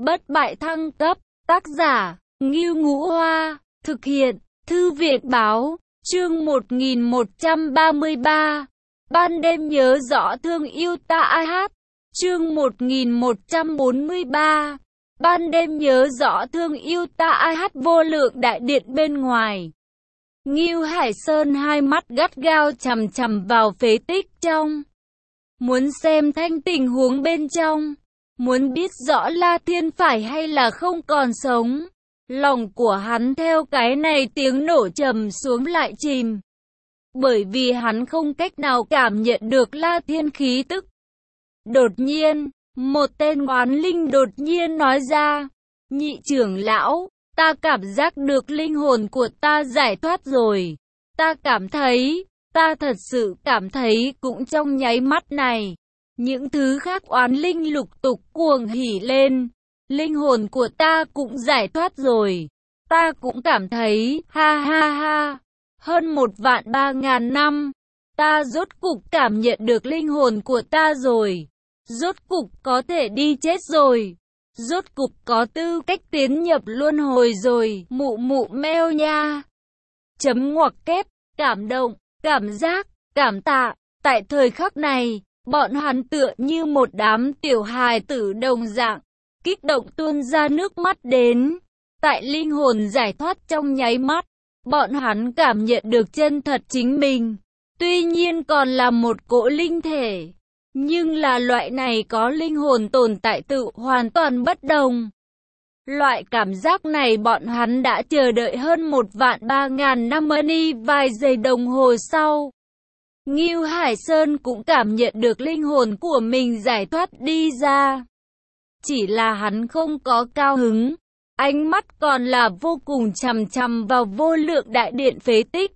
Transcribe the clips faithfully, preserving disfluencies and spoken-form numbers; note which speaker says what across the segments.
Speaker 1: Bất bại thăng cấp, tác giả, Ngưu Ngũ Hoa, thực hiện, Thư viện Báo, chương một nghìn một trăm ba mươi ba. Ban đêm nhớ rõ thương yêu ta ai hát, chương một nghìn một trăm bốn mươi ba. Ban đêm nhớ rõ thương yêu ta ai hát vô lượng đại điện bên ngoài. Ngưu Hải Sơn hai mắt gắt gao chằm chằm vào phế tích trong. Muốn xem thanh tình huống bên trong. Muốn biết rõ La Thiên phải hay là không còn sống. Lòng của hắn theo cái này tiếng nổ trầm xuống lại chìm. Bởi vì hắn không cách nào cảm nhận được La Thiên khí tức. Đột nhiên, một tên oán linh đột nhiên nói ra. Nhị trưởng lão, ta cảm giác được linh hồn của ta giải thoát rồi. Ta cảm thấy, ta thật sự cảm thấy cũng trong nháy mắt này. Những thứ khác oán linh lục tục cuồng hỉ lên. Linh hồn của ta cũng giải thoát rồi. Ta cũng cảm thấy, ha ha ha. Hơn một vạn ba ngàn năm. Ta rốt cục cảm nhận được linh hồn của ta rồi. Rốt cục có thể đi chết rồi. Rốt cục có tư cách tiến nhập luân hồi rồi. Mụ mụ meo nha. Chấm ngoặc kép, cảm động, cảm giác, cảm tạ. Tại thời khắc này, bọn hắn tựa như một đám tiểu hài tử đồng dạng, kích động tuôn ra nước mắt đến. Tại linh hồn giải thoát trong nháy mắt, bọn hắn cảm nhận được chân thật chính mình. Tuy nhiên còn là một cỗ linh thể, nhưng là loại này có linh hồn tồn tại tự hoàn toàn bất đồng. Loại cảm giác này bọn hắn đã chờ đợi hơn một vạn ba ngàn năm y vài giây đồng hồ sau. Ngưu Hải Sơn cũng cảm nhận được linh hồn của mình giải thoát đi ra. Chỉ là hắn không có cao hứng, ánh mắt còn là vô cùng chằm chằm vào vô lượng đại điện phế tích.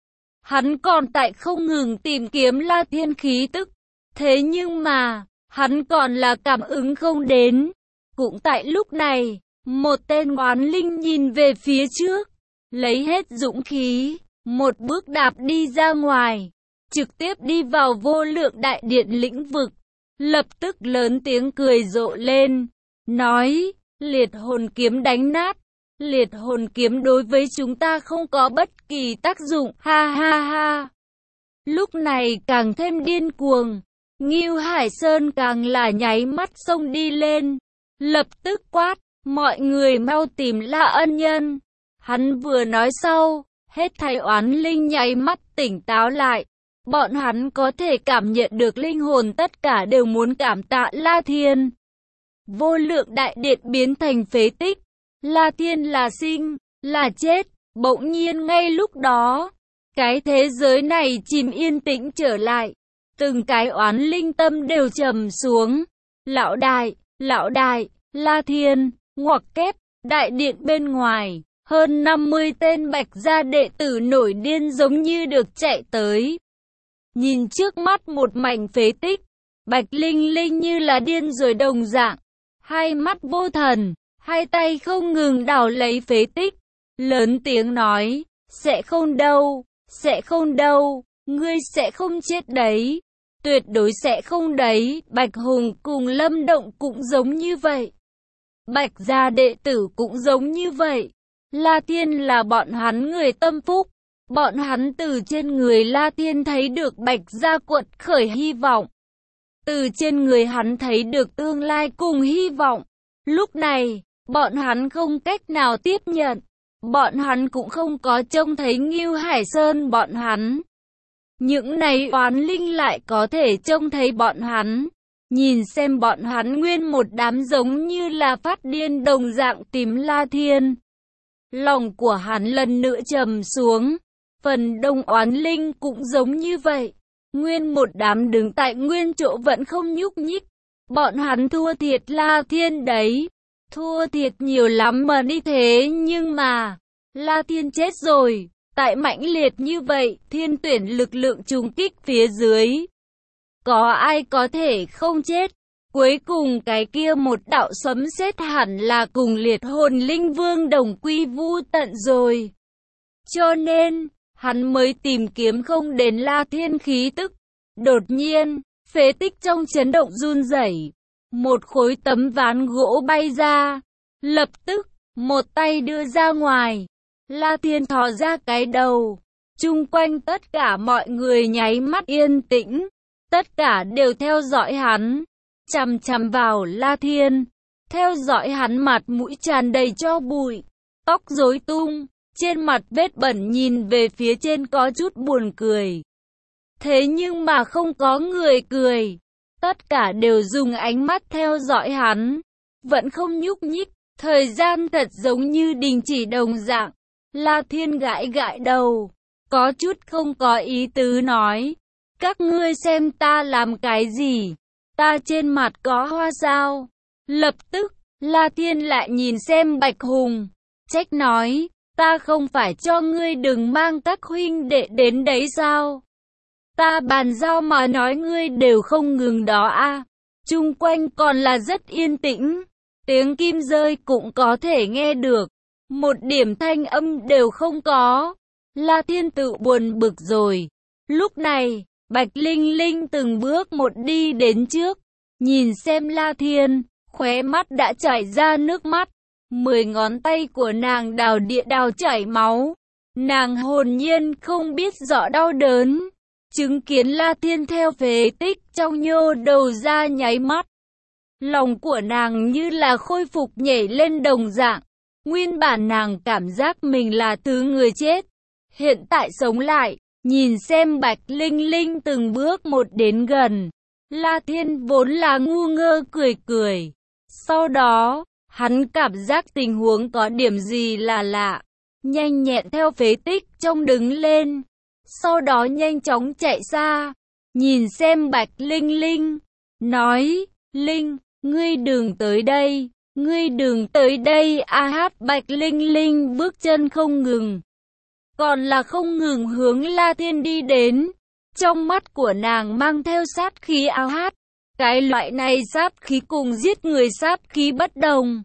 Speaker 1: Hắn còn tại không ngừng tìm kiếm La Thiên khí tức, thế nhưng mà, hắn còn là cảm ứng không đến. Cũng tại lúc này, một tên oán linh nhìn về phía trước, lấy hết dũng khí, một bước đạp đi ra ngoài. Trực tiếp đi vào vô lượng đại điện lĩnh vực, lập tức lớn tiếng cười rộ lên, nói, liệt hồn kiếm đánh nát, liệt hồn kiếm đối với chúng ta không có bất kỳ tác dụng, ha ha ha. Lúc này càng thêm điên cuồng, Ngưu Hải Sơn càng là nháy mắt xông đi lên, lập tức quát, mọi người mau tìm La Ân Nhân. Hắn vừa nói sau, hết thảy oán linh nháy mắt tỉnh táo lại. Bọn hắn có thể cảm nhận được linh hồn tất cả đều muốn cảm tạ La Thiên. Vô lượng đại điện biến thành phế tích. La Thiên là sinh, là chết. Bỗng nhiên ngay lúc đó, cái thế giới này chìm yên tĩnh trở lại. Từng cái oán linh tâm đều trầm xuống. Lão đại, lão đại, La Thiên, ngoặc kép, đại điện bên ngoài. Hơn năm mươi tên Bạch gia đệ tử nổi điên giống như được chạy tới. Nhìn trước mắt một mảnh phế tích, Bạch Linh Linh như là điên rồi đồng dạng, hai mắt vô thần, hai tay không ngừng đảo lấy phế tích, lớn tiếng nói, sẽ không đâu, sẽ không đâu, ngươi sẽ không chết đấy, tuyệt đối sẽ không đấy. Bạch Hùng cùng Lâm Động cũng giống như vậy, Bạch gia đệ tử cũng giống như vậy. La Thiên là bọn hắn người tâm phúc. Bọn hắn từ trên người La Thiên thấy được Bạch gia quật khởi hy vọng. Từ trên người hắn thấy được tương lai cùng hy vọng. Lúc này, bọn hắn không cách nào tiếp nhận. Bọn hắn cũng không có trông thấy Ngưu Hải Sơn bọn hắn. Những này oán linh lại có thể trông thấy bọn hắn. Nhìn xem bọn hắn nguyên một đám giống như là phát điên đồng dạng tìm La Thiên. Lòng của hắn lần nữa trầm xuống. Phần đông oán linh cũng giống như vậy. Nguyên một đám đứng tại nguyên chỗ vẫn không nhúc nhích. Bọn hắn thua thiệt La Thiên đấy. Thua thiệt nhiều lắm mà đi thế nhưng mà. La Thiên chết rồi. Tại mãnh liệt như vậy, thiên tuyển lực lượng trùng kích phía dưới. Có ai có thể không chết? Cuối cùng cái kia một đạo sấm sét hẳn là cùng liệt hồn linh vương đồng quy vu tận rồi. Cho nên, hắn mới tìm kiếm không đến La Thiên khí tức. Đột nhiên, phế tích trong chấn động run rẩy. một khối tấm ván gỗ bay ra. Lập tức, một tay đưa ra ngoài. La Thiên thò ra cái đầu. Chung quanh tất cả mọi người nháy mắt yên tĩnh. Tất cả đều theo dõi hắn. Chằm chằm vào La Thiên. Theo dõi hắn, mặt mũi tràn đầy tro bụi. Tóc rối tung. Trên mặt vết bẩn, nhìn về phía trên có chút buồn cười. Thế nhưng mà không có người cười. Tất cả đều dùng ánh mắt theo dõi hắn. Vẫn không nhúc nhích. Thời gian thật giống như đình chỉ đồng dạng. La Thiên gãi gãi đầu. Có chút không có ý tứ nói. Các ngươi xem ta làm cái gì? Ta trên mặt có hoa sao? Lập tức, La Thiên lại nhìn xem Bạch Hùng. Trách nói, ta không phải cho ngươi đừng mang các huynh đệ đến đấy sao? Ta bàn giao mà nói ngươi đều không ngừng đó a. Chung quanh còn là rất yên tĩnh. Tiếng kim rơi cũng có thể nghe được. Một điểm thanh âm đều không có. La Thiên tự buồn bực rồi. Lúc này, Bạch Linh Linh từng bước một đi đến trước. Nhìn xem La Thiên, khóe mắt đã chảy ra nước mắt. Mười ngón tay của nàng đào địa đào chảy máu. Nàng hồn nhiên không biết rõ đau đớn. Chứng kiến La Thiên theo phế tích trong nhô đầu ra nháy mắt. Lòng của nàng như là khôi phục nhảy lên đồng dạng. Nguyên bản nàng cảm giác mình là thứ người chết. Hiện tại sống lại, nhìn xem Bạch Linh Linh từng bước một đến gần. La Thiên vốn là ngu ngơ cười cười. Sau đó, hắn cảm giác tình huống có điểm gì là lạ. Nhanh nhẹn theo phế tích trông đứng lên. Sau đó nhanh chóng chạy xa. Nhìn xem Bạch Linh Linh. Nói, Linh, ngươi đừng tới đây. Ngươi đừng tới đây. A hát Bạch Linh Linh bước chân không ngừng. Còn là không ngừng hướng La Thiên đi đến. Trong mắt của nàng mang theo sát khí áo hát. Cái loại này sát khí cùng giết người sát khí bất đồng.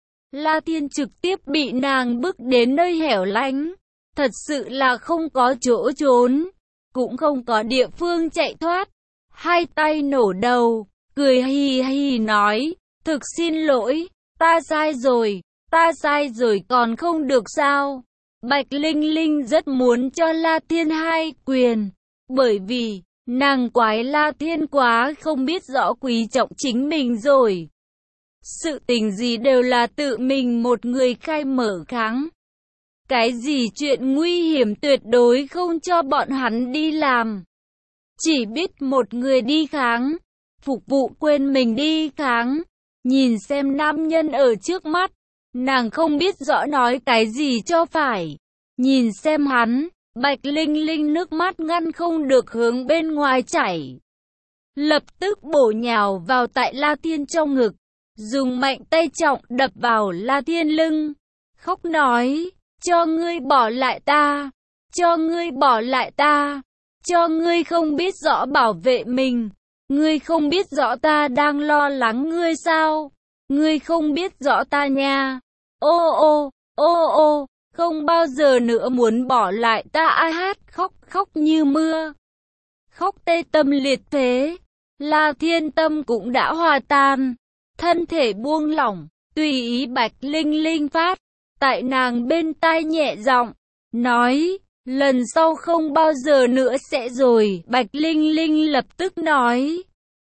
Speaker 1: La Thiên trực tiếp bị nàng bước đến nơi hẻo lánh. Thật sự là không có chỗ trốn. Cũng không có địa phương chạy thoát. Hai tay nổ đầu. Cười hì hì nói. Thực xin lỗi. Ta sai rồi. Ta sai rồi còn không được sao. Bạch Linh Linh rất muốn cho La Thiên hai quyền. Bởi vì, nàng quái La Thiên quá không biết rõ quý trọng chính mình rồi. Sự tình gì đều là tự mình một người khai mở kháng. Cái gì chuyện nguy hiểm tuyệt đối không cho bọn hắn đi làm. Chỉ biết một người đi kháng. Phục vụ quên mình đi kháng. Nhìn xem nam nhân ở trước mắt. Nàng không biết rõ nói cái gì cho phải. Nhìn xem hắn. Bạch Linh Linh nước mắt ngăn không được hướng bên ngoài chảy. Lập tức bổ nhào vào tại La Thiên trong ngực. Dùng mạnh tay trọng đập vào La Thiên lưng. Khóc nói. Cho ngươi bỏ lại ta. Cho ngươi bỏ lại ta. Cho ngươi không biết rõ bảo vệ mình. Ngươi không biết rõ ta đang lo lắng ngươi sao. Ngươi không biết rõ ta nha. Ô ô, ô ô. Không bao giờ nữa muốn bỏ lại ta. Ai hát khóc khóc như mưa. Khóc tê tâm liệt phế. La Thiên tâm cũng đã hòa tan. Thân thể buông lỏng. Tùy ý Bạch Linh Linh phát. Tại nàng bên tai nhẹ giọng. Nói. Lần sau không bao giờ nữa sẽ rồi. Bạch Linh Linh lập tức nói.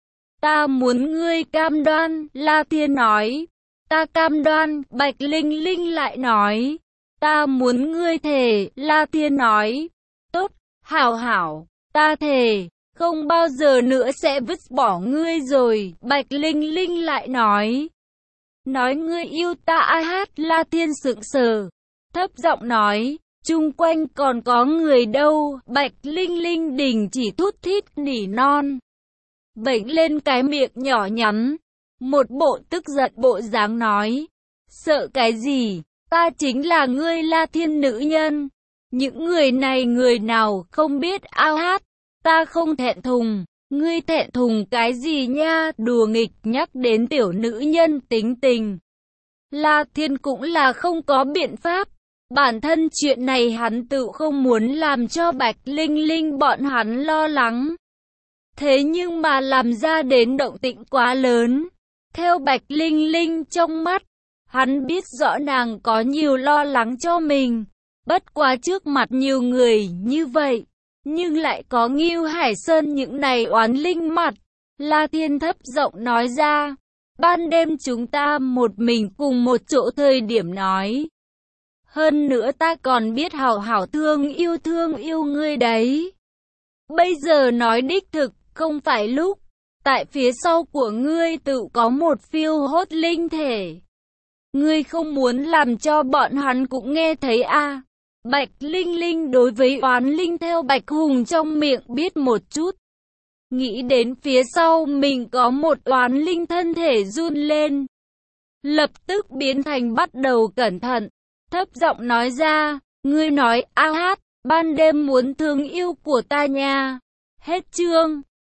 Speaker 1: Ta muốn ngươi cam đoan. La Thiên nói. Ta cam đoan. Bạch Linh Linh lại nói. Ta muốn ngươi thề. La Thiên nói. Tốt, hảo hảo, ta thề, không bao giờ nữa sẽ vứt bỏ ngươi rồi. Bạch Linh Linh lại nói. Nói ngươi yêu ta. Ai hát La Thiên sững sờ. Thấp giọng nói. Chung quanh còn có người đâu. Bạch Linh Linh đình chỉ thút thít nỉ non. Vểnh lên cái miệng nhỏ nhắn. Một bộ tức giận bộ dáng nói. Sợ cái gì? Ta chính là ngươi La Thiên nữ nhân. Những người này người nào không biết ao hát. Ta không thẹn thùng. Ngươi thẹn thùng cái gì nha? Đùa nghịch nhắc đến tiểu nữ nhân tính tình. La Thiên cũng là không có biện pháp. Bản thân chuyện này hắn tự không muốn làm cho Bạch Linh Linh bọn hắn lo lắng. Thế nhưng mà làm ra đến động tĩnh quá lớn. theo Bạch Linh Linh trong mắt. Hắn biết rõ nàng có nhiều lo lắng cho mình, bất quá trước mặt nhiều người như vậy, nhưng lại có Ngưu Hải Sơn những này oán linh mặt. La Thiên thấp giọng nói ra, ban đêm chúng ta một mình cùng một chỗ thời điểm nói. Hơn nữa ta còn biết hảo hảo thương yêu thương yêu ngươi đấy. Bây giờ nói đích thực, không phải lúc. Tại phía sau của ngươi tự có một phiêu hốt linh thể. Ngươi không muốn làm cho bọn hắn cũng nghe thấy à. Bạch Linh Linh đối với oán linh theo Bạch Hùng trong miệng biết một chút. Nghĩ đến phía sau mình có một oán linh, thân thể run lên. Lập tức biến thành bắt đầu cẩn thận. Thấp giọng nói ra, ngươi nói a hát, ban đêm muốn thương yêu của ta nha. Hết chương.